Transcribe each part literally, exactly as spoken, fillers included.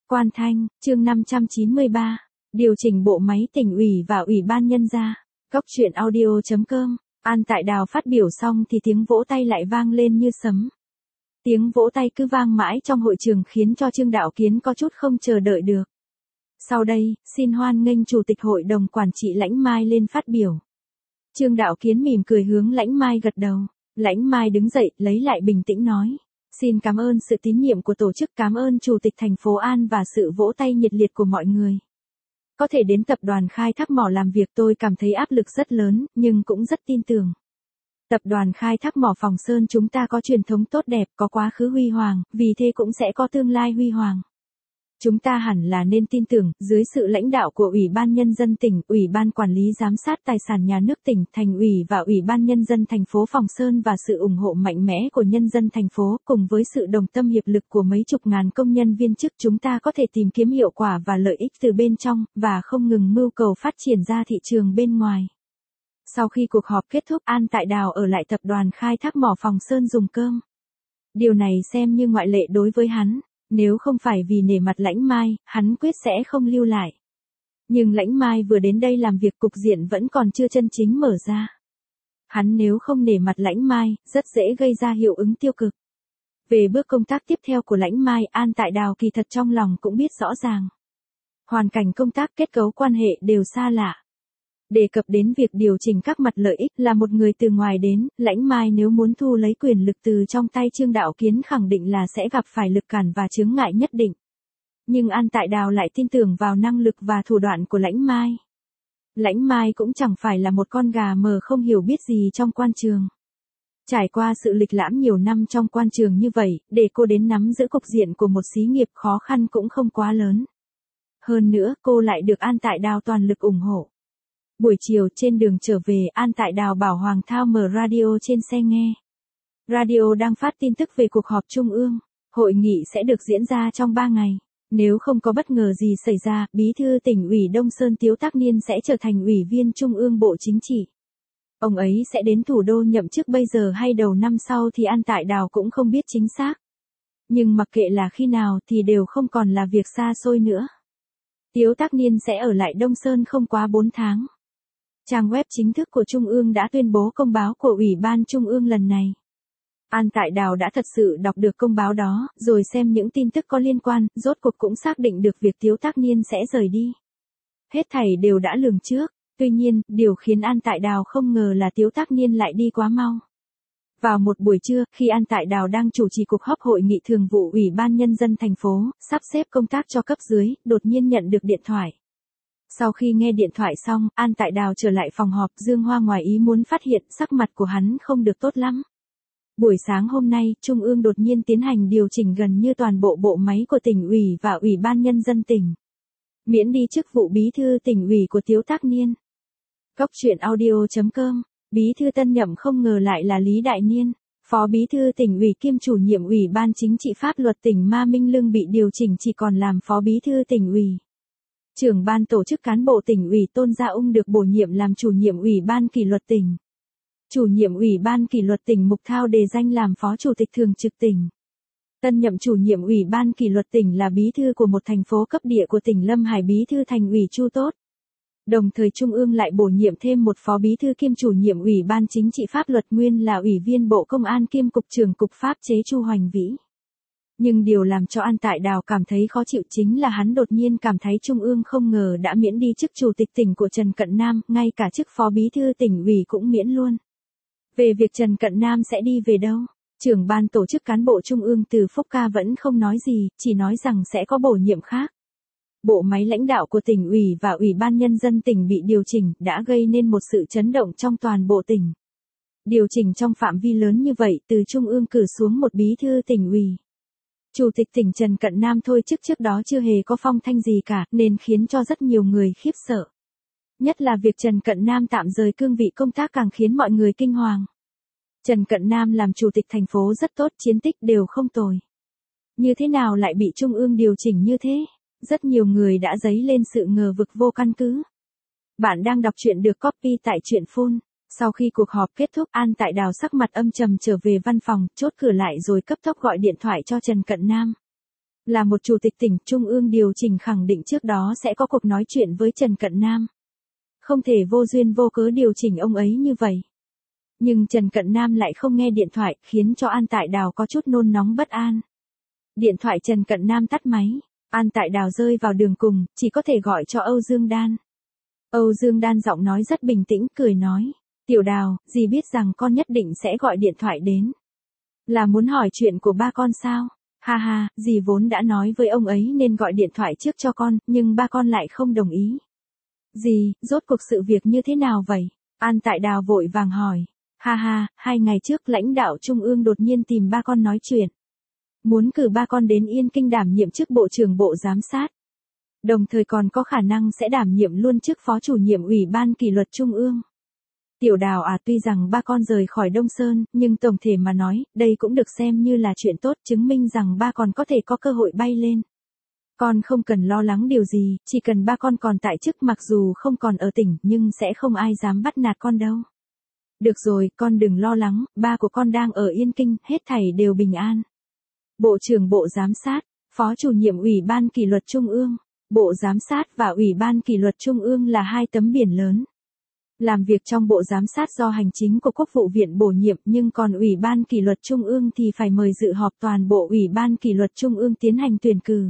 Quan Thanh, chương năm trăm chín mươi ba, điều chỉnh bộ máy tỉnh ủy và ủy ban nhân gia. Cốc truyện audio chấm com. An Tại Đào phát biểu xong thì tiếng vỗ tay lại vang lên như sấm. Tiếng vỗ tay cứ vang mãi trong hội trường khiến cho Trương Đạo Kiến có chút không chờ đợi được. Sau đây, xin hoan nghênh Chủ tịch Hội đồng Quản trị Lãnh Mai lên phát biểu. Trương Đạo Kiến mỉm cười hướng Lãnh Mai gật đầu. Lãnh Mai đứng dậy, lấy lại bình tĩnh nói. Xin cảm ơn sự tín nhiệm của tổ chức, cảm ơn Chủ tịch thành phố An và sự vỗ tay nhiệt liệt của mọi người. Có thể đến tập đoàn khai thác mỏ làm việc tôi cảm thấy áp lực rất lớn, nhưng cũng rất tin tưởng. Tập đoàn khai thác mỏ Phòng Sơn chúng ta có truyền thống tốt đẹp, có quá khứ huy hoàng, vì thế cũng sẽ có tương lai huy hoàng. Chúng ta hẳn là nên tin tưởng, dưới sự lãnh đạo của Ủy ban Nhân dân tỉnh, Ủy ban Quản lý Giám sát Tài sản Nhà nước tỉnh, Thành ủy và Ủy ban Nhân dân thành phố Phòng Sơn và sự ủng hộ mạnh mẽ của nhân dân thành phố, cùng với sự đồng tâm hiệp lực của mấy chục ngàn công nhân viên chức, chúng ta có thể tìm kiếm hiệu quả và lợi ích từ bên trong, và không ngừng mưu cầu phát triển ra thị trường bên ngoài. Sau khi cuộc họp kết thúc, An Tại Đào ở lại tập đoàn khai thác mỏ Phòng Sơn dùng cơm. Điều này xem như ngoại lệ đối với hắn. Nếu không phải vì nể mặt Lãnh Mai, hắn quyết sẽ không lưu lại. Nhưng Lãnh Mai vừa đến đây làm việc, cục diện vẫn còn chưa chân chính mở ra. Hắn nếu không nể mặt Lãnh Mai, rất dễ gây ra hiệu ứng tiêu cực. Về bước công tác tiếp theo của Lãnh Mai, An Tại Đào kỳ thật trong lòng cũng biết rõ ràng. Hoàn cảnh công tác, kết cấu quan hệ đều xa lạ. Đề cập đến việc điều chỉnh các mặt lợi ích, là một người từ ngoài đến, Lãnh Mai nếu muốn thu lấy quyền lực từ trong tay Trương Đạo Kiến khẳng định là sẽ gặp phải lực cản và chướng ngại nhất định. Nhưng An Tại Đào lại tin tưởng vào năng lực và thủ đoạn của Lãnh Mai. Lãnh Mai cũng chẳng phải là một con gà mờ không hiểu biết gì trong quan trường. Trải qua sự lịch lãm nhiều năm trong quan trường như vậy, để cô đến nắm giữ cục diện của một xí nghiệp khó khăn cũng không quá lớn. Hơn nữa, cô lại được An Tại Đào toàn lực ủng hộ. Buổi chiều trên đường trở về, An Tại Đào bảo Hoàng Thao mở radio trên xe nghe. Radio đang phát tin tức về cuộc họp trung ương. Hội nghị sẽ được diễn ra trong ba ngày. Nếu không có bất ngờ gì xảy ra, Bí thư tỉnh ủy Đông Sơn Tiếu Tác Niên sẽ trở thành ủy viên Trung ương Bộ Chính trị. Ông ấy sẽ đến thủ đô nhậm chức bây giờ hay đầu năm sau thì An Tại Đào cũng không biết chính xác. Nhưng mặc kệ là khi nào thì đều không còn là việc xa xôi nữa. Tiếu Tác Niên sẽ ở lại Đông Sơn không quá bốn tháng. Trang web chính thức của Trung ương đã tuyên bố công báo của Ủy ban Trung ương lần này. An Tại Đào đã thật sự đọc được công báo đó, rồi xem những tin tức có liên quan, rốt cuộc cũng xác định được việc Tiếu Tác Niên sẽ rời đi. Hết thảy đều đã lường trước, tuy nhiên, điều khiến An Tại Đào không ngờ là Tiếu Tác Niên lại đi quá mau. Vào một buổi trưa, khi An Tại Đào đang chủ trì cuộc họp hội nghị thường vụ Ủy ban Nhân dân thành phố, sắp xếp công tác cho cấp dưới, đột nhiên nhận được điện thoại. Sau khi nghe điện thoại xong, An Tại Đào trở lại phòng họp, Dương Hoa ngoài ý muốn phát hiện sắc mặt của hắn không được tốt lắm. Buổi sáng hôm nay, Trung ương đột nhiên tiến hành điều chỉnh gần như toàn bộ bộ máy của tỉnh ủy và Ủy ban Nhân dân tỉnh. Miễn đi chức vụ bí thư tỉnh ủy của Tiếu Tác Niên. Cốc truyện audio chấm com. Bí thư tân nhậm không ngờ lại là Lý Đại Niên. Phó bí thư tỉnh ủy kiêm chủ nhiệm Ủy ban Chính trị Pháp luật tỉnh Ma Minh Lương bị điều chỉnh chỉ còn làm phó bí thư tỉnh ủy. Trưởng ban tổ chức cán bộ tỉnh ủy Tôn Gia Ung được bổ nhiệm làm chủ nhiệm Ủy ban kỷ luật tỉnh. Chủ nhiệm Ủy ban kỷ luật tỉnh Mục Thao đề danh làm phó chủ tịch thường trực tỉnh. Tân nhậm chủ nhiệm Ủy ban kỷ luật tỉnh là bí thư của một thành phố cấp địa của tỉnh Lâm Hải, bí thư thành ủy Chu Tốt. Đồng thời Trung ương lại bổ nhiệm thêm một phó bí thư kiêm chủ nhiệm Ủy ban Chính trị Pháp luật nguyên là Ủy viên Bộ Công an kiêm Cục trưởng Cục Pháp chế Chu Hoành Vĩ. Nhưng điều làm cho An Tại Đào cảm thấy khó chịu chính là hắn đột nhiên cảm thấy Trung ương không ngờ đã miễn đi chức chủ tịch tỉnh của Trần Cận Nam, ngay cả chức phó bí thư tỉnh ủy cũng miễn luôn. Về việc Trần Cận Nam sẽ đi về đâu, trưởng ban tổ chức cán bộ Trung ương Từ Phúc Ca vẫn không nói gì, chỉ nói rằng sẽ có bổ nhiệm khác. Bộ máy lãnh đạo của tỉnh ủy và Ủy ban Nhân dân tỉnh bị điều chỉnh đã gây nên một sự chấn động trong toàn bộ tỉnh. Điều chỉnh trong phạm vi lớn như vậy, từ Trung ương cử xuống một bí thư tỉnh ủy. Chủ tịch tỉnh Trần Cận Nam thôi chức trước đó chưa hề có phong thanh gì cả, nên khiến cho rất nhiều người khiếp sợ. Nhất là việc Trần Cận Nam tạm rời cương vị công tác càng khiến mọi người kinh hoàng. Trần Cận Nam làm chủ tịch thành phố rất tốt, chiến tích đều không tồi. Như thế nào lại bị Trung ương điều chỉnh như thế? Rất nhiều người đã dấy lên sự ngờ vực vô căn cứ. Bạn đang đọc truyện được copy tại truyện phun. Sau khi cuộc họp kết thúc, An Tại Đào sắc mặt âm trầm trở về văn phòng, chốt cửa lại rồi cấp tốc gọi điện thoại cho Trần Cận Nam. Là một chủ tịch tỉnh, Trung ương điều chỉnh khẳng định trước đó sẽ có cuộc nói chuyện với Trần Cận Nam. Không thể vô duyên vô cớ điều chỉnh ông ấy như vậy. Nhưng Trần Cận Nam lại không nghe điện thoại, khiến cho An Tại Đào có chút nôn nóng bất an. Điện thoại Trần Cận Nam tắt máy, An Tại Đào rơi vào đường cùng, chỉ có thể gọi cho Âu Dương Đan. Âu Dương Đan giọng nói rất bình tĩnh, cười nói, Tiểu Đào, dì biết rằng con nhất định sẽ gọi điện thoại đến. Là muốn hỏi chuyện của ba con sao? Ha ha, dì vốn đã nói với ông ấy nên gọi điện thoại trước cho con, nhưng ba con lại không đồng ý. Dì, rốt cuộc sự việc như thế nào vậy? An Tại Đào vội vàng hỏi. Ha ha, hai ngày trước lãnh đạo Trung ương đột nhiên tìm ba con nói chuyện. Muốn cử ba con đến Yên Kinh đảm nhiệm chức Bộ trưởng Bộ Giám sát. Đồng thời còn có khả năng sẽ đảm nhiệm luôn chức Phó chủ nhiệm Ủy ban Kỷ luật Trung ương. Tiểu Đào à, tuy rằng ba con rời khỏi Đông Sơn, nhưng tổng thể mà nói, đây cũng được xem như là chuyện tốt, chứng minh rằng ba con có thể có cơ hội bay lên. Con không cần lo lắng điều gì, chỉ cần ba con còn tại chức, mặc dù không còn ở tỉnh, nhưng sẽ không ai dám bắt nạt con đâu. Được rồi, con đừng lo lắng, ba của con đang ở Yên Kinh, hết thảy đều bình an. Bộ trưởng Bộ Giám sát, Phó chủ nhiệm Ủy ban Kỷ luật Trung ương, Bộ Giám sát và Ủy ban Kỷ luật Trung ương là hai tấm biển lớn. Làm việc trong Bộ Giám sát do hành chính của Quốc vụ viện bổ nhiệm, nhưng còn Ủy ban Kỷ luật Trung ương thì phải mời dự họp toàn bộ Ủy ban Kỷ luật Trung ương tiến hành tuyển cử.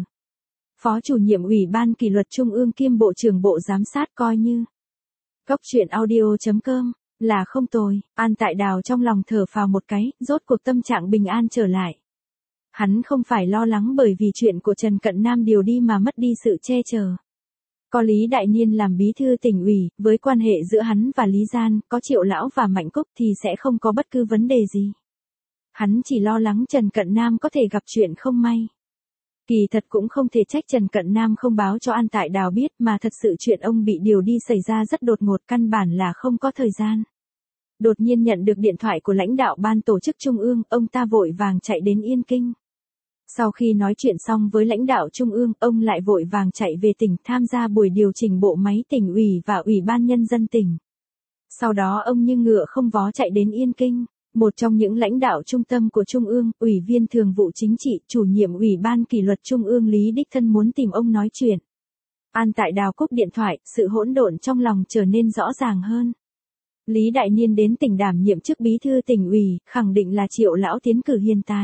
Phó chủ nhiệm Ủy ban Kỷ luật Trung ương kiêm Bộ trưởng Bộ Giám sát coi như. Cốc truyện audio chấm com là không tồi. An Tại Đào trong lòng thở phào một cái, rốt cuộc tâm trạng bình an trở lại. Hắn không phải lo lắng bởi vì chuyện của Trần Cận Nam điều đi mà mất đi sự che chở. Có Lý Đại Niên làm bí thư tỉnh ủy, với quan hệ giữa hắn và Lý Gian, có Triệu Lão và Mạnh Cúc thì sẽ không có bất cứ vấn đề gì. Hắn chỉ lo lắng Trần Cận Nam có thể gặp chuyện không may. Kỳ thật cũng không thể trách Trần Cận Nam không báo cho An Tại Đào biết, mà thật sự chuyện ông bị điều đi xảy ra rất đột ngột, căn bản là không có thời gian. Đột nhiên nhận được điện thoại của lãnh đạo ban tổ chức Trung ương, ông ta vội vàng chạy đến Yên Kinh. Sau khi nói chuyện xong với lãnh đạo Trung ương, ông lại vội vàng chạy về tỉnh tham gia buổi điều chỉnh bộ máy tỉnh ủy và Ủy ban Nhân dân tỉnh. Sau đó ông như ngựa không vó chạy đến Yên Kinh. Một trong những lãnh đạo trung tâm của Trung ương, Ủy viên Thường vụ Chính trị, chủ nhiệm Ủy ban Kỷ luật Trung ương Lý Đích Thân muốn tìm ông nói chuyện. An Tại Đào cúp điện thoại, sự hỗn độn trong lòng trở nên rõ ràng hơn. Lý Đại Niên đến tỉnh đảm nhiệm chức bí thư tỉnh ủy, khẳng định là Triệu Lão tiến cử hiện tại.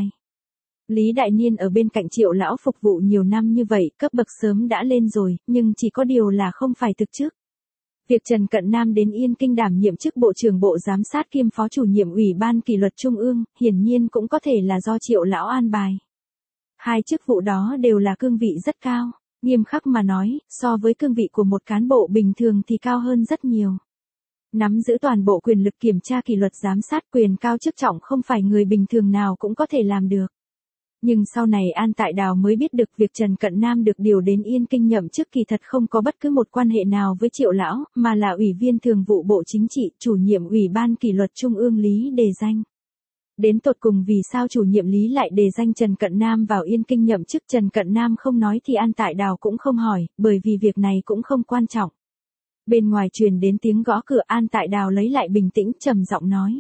Lý Đại Niên ở bên cạnh Triệu Lão phục vụ nhiều năm như vậy, cấp bậc sớm đã lên rồi, nhưng chỉ có điều là không phải thực chức. Việc Trần Cận Nam đến Yên Kinh đảm nhiệm chức Bộ trưởng Bộ Giám sát kiêm Phó chủ nhiệm Ủy ban Kỷ luật Trung ương, hiển nhiên cũng có thể là do Triệu Lão an bài. Hai chức vụ đó đều là cương vị rất cao, nghiêm khắc mà nói, so với cương vị của một cán bộ bình thường thì cao hơn rất nhiều. Nắm giữ toàn bộ quyền lực kiểm tra kỷ luật giám sát, quyền cao chức trọng không phải người bình thường nào cũng có thể làm được. Nhưng sau này An Tại Đào mới biết được việc Trần Cận Nam được điều đến Yên Kinh nhậm chức kỳ thật không có bất cứ một quan hệ nào với Triệu Lão, mà là Ủy viên Thường vụ Bộ Chính trị, chủ nhiệm Ủy ban Kỷ luật Trung ương Lý đề danh. Đến tột cùng vì sao chủ nhiệm Lý lại đề danh Trần Cận Nam vào Yên Kinh nhậm chức, Trần Cận Nam không nói thì An Tại Đào cũng không hỏi, bởi vì việc này cũng không quan trọng. Bên ngoài truyền đến tiếng gõ cửa, An Tại Đào lấy lại bình tĩnh, trầm giọng nói.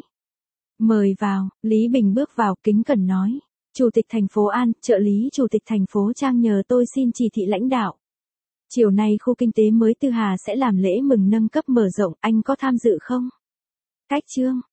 Mời vào. Lý Bình bước vào, kính cẩn nói. Chủ tịch thành phố An, trợ lý chủ tịch thành phố Trang nhờ tôi xin chỉ thị lãnh đạo. Chiều nay khu kinh tế mới Tư Hà sẽ làm lễ mừng nâng cấp mở rộng, anh có tham dự không? Cách chương.